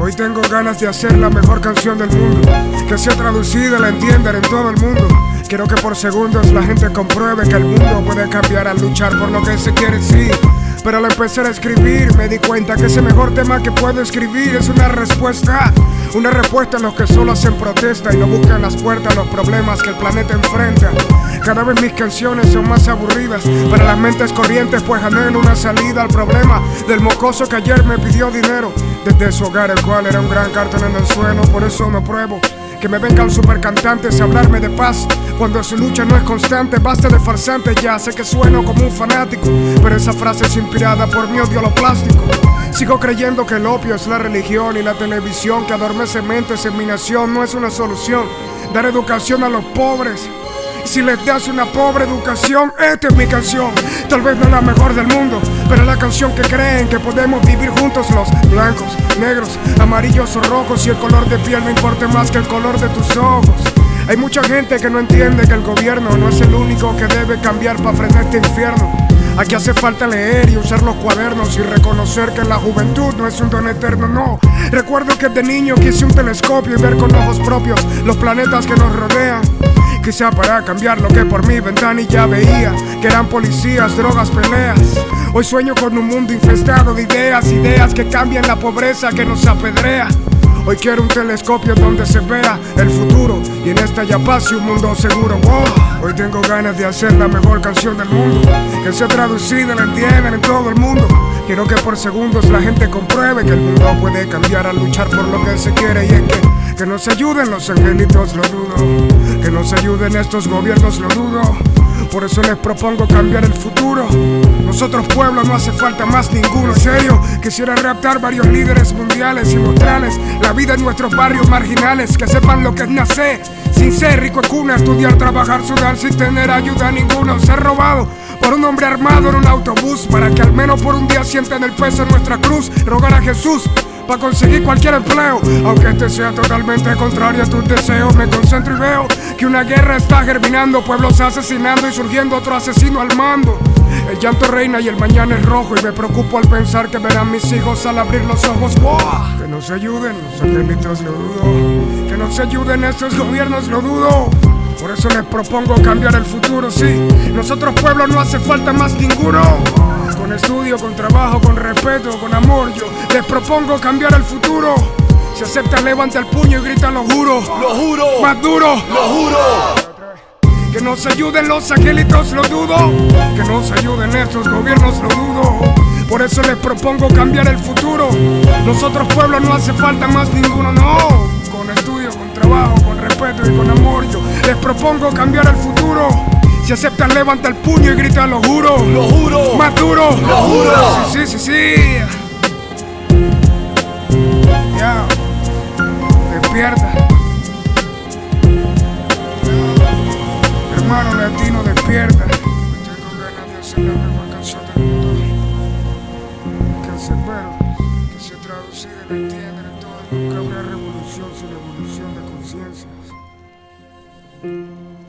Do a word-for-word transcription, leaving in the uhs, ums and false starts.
Hoy tengo ganas de hacer la mejor canción del mundo, que sea traducida y la entiendan en todo el mundo. Quiero que por segundos la gente compruebe que el mundo puede cambiar al luchar por lo que se quiere, sí. Pero al empezar a escribir me di cuenta que ese mejor tema que puedo escribir es una respuesta. Una respuesta a los que solo hacen protesta y no buscan las puertas a los problemas que el planeta enfrenta. Cada vez mis canciones son más aburridas para las mentes corrientes, pues anhelo una salida al problema del mocoso que ayer me pidió dinero desde su hogar, el cual era un gran cartón en el suelo. Por eso no pruebo que me vengan supercantantes a hablarme de paz cuando su lucha no es constante. Basta de farsantes ya, sé que sueno como un fanático, pero esa frase es inspirada por mi odio a lo plástico. Sigo creyendo que el opio es la religión y la televisión que adormece mentes en mi nación no es una solución. Dar educación a los pobres, si les das una pobre educación, esta es mi canción. Tal vez no es la mejor del mundo, pero es la canción que creen que podemos vivir juntos los blancos, negros, amarillos o rojos, y el color de piel no importa más que el color de tus ojos. Hay mucha gente que no entiende que el gobierno no es el único que debe cambiar para frenar este infierno. Aquí hace falta leer y usar los cuadernos y reconocer que la juventud no es un don eterno, no. Recuerdo que de niño quise un telescopio y ver con ojos propios los planetas que nos rodean. Quizá para cambiar lo que por mi ventanilla veía, que eran policías, drogas, peleas. Hoy sueño con un mundo infestado de ideas, ideas que cambian la pobreza que nos apedrea. Hoy quiero un telescopio donde se vea el futuro y en esta ya pase un mundo seguro. Wow. Hoy tengo ganas de hacer la mejor canción del mundo, que sea traducida y la entiendan en todo el mundo. Quiero que por segundos la gente compruebe que el mundo puede cambiar al luchar por lo que se quiere. Y es que, que nos ayuden los angelitos, lo dudo. Que nos ayuden estos gobiernos, lo dudo. Por eso les propongo cambiar el futuro. Nosotros pueblos no hace falta más ninguno. En serio, quisiera raptar varios líderes mundiales y mostrarles la vida en nuestros barrios marginales. Que sepan lo que es nacer sin ser rico en cuna, estudiar, trabajar, sudar sin tener ayuda ninguna. Ser robado por un hombre armado en un autobús, para que al menos por un día sientan el peso de nuestra cruz. Rogar a Jesús para conseguir cualquier empleo, aunque este sea totalmente contrario a tus deseos. Me concentro y veo que una guerra está germinando, pueblos asesinando y surgiendo otro asesino al mando. El llanto reina y el mañana es rojo, y me preocupo al pensar que verán mis hijos al abrir los ojos. ¡Wow! Que nos ayuden los angelitos, lo dudo. Que nos ayuden estos gobiernos, lo dudo. Por eso les propongo cambiar el futuro, sí. Nosotros pueblos no hace falta más ninguno. Con estudio, con trabajo, con respeto, con amor, yo les propongo cambiar el futuro. Si aceptan, levanta el puño y grita, lo juro. Lo juro. Más duro. Lo juro. Que nos ayuden los angelitos, lo dudo. Que nos ayuden estos gobiernos, lo dudo. Por eso les propongo cambiar el futuro. Nosotros pueblos no hace falta más ninguno, no. Con estudio, con trabajo, con respeto y con amor, yo les propongo cambiar el futuro. Si aceptan, levanta el puño y grita, lo juro. Lo juro. Más duro. Lo juro. Sí, sí, sí, sí. Ya. Despierta. Hermano latino, despierta. Tengo ganas de hacer la mejor canción del mundo, que se espero que sea traducida y la entiendan en todo el mundo. Que habrá revolución sin evolución de conciencias.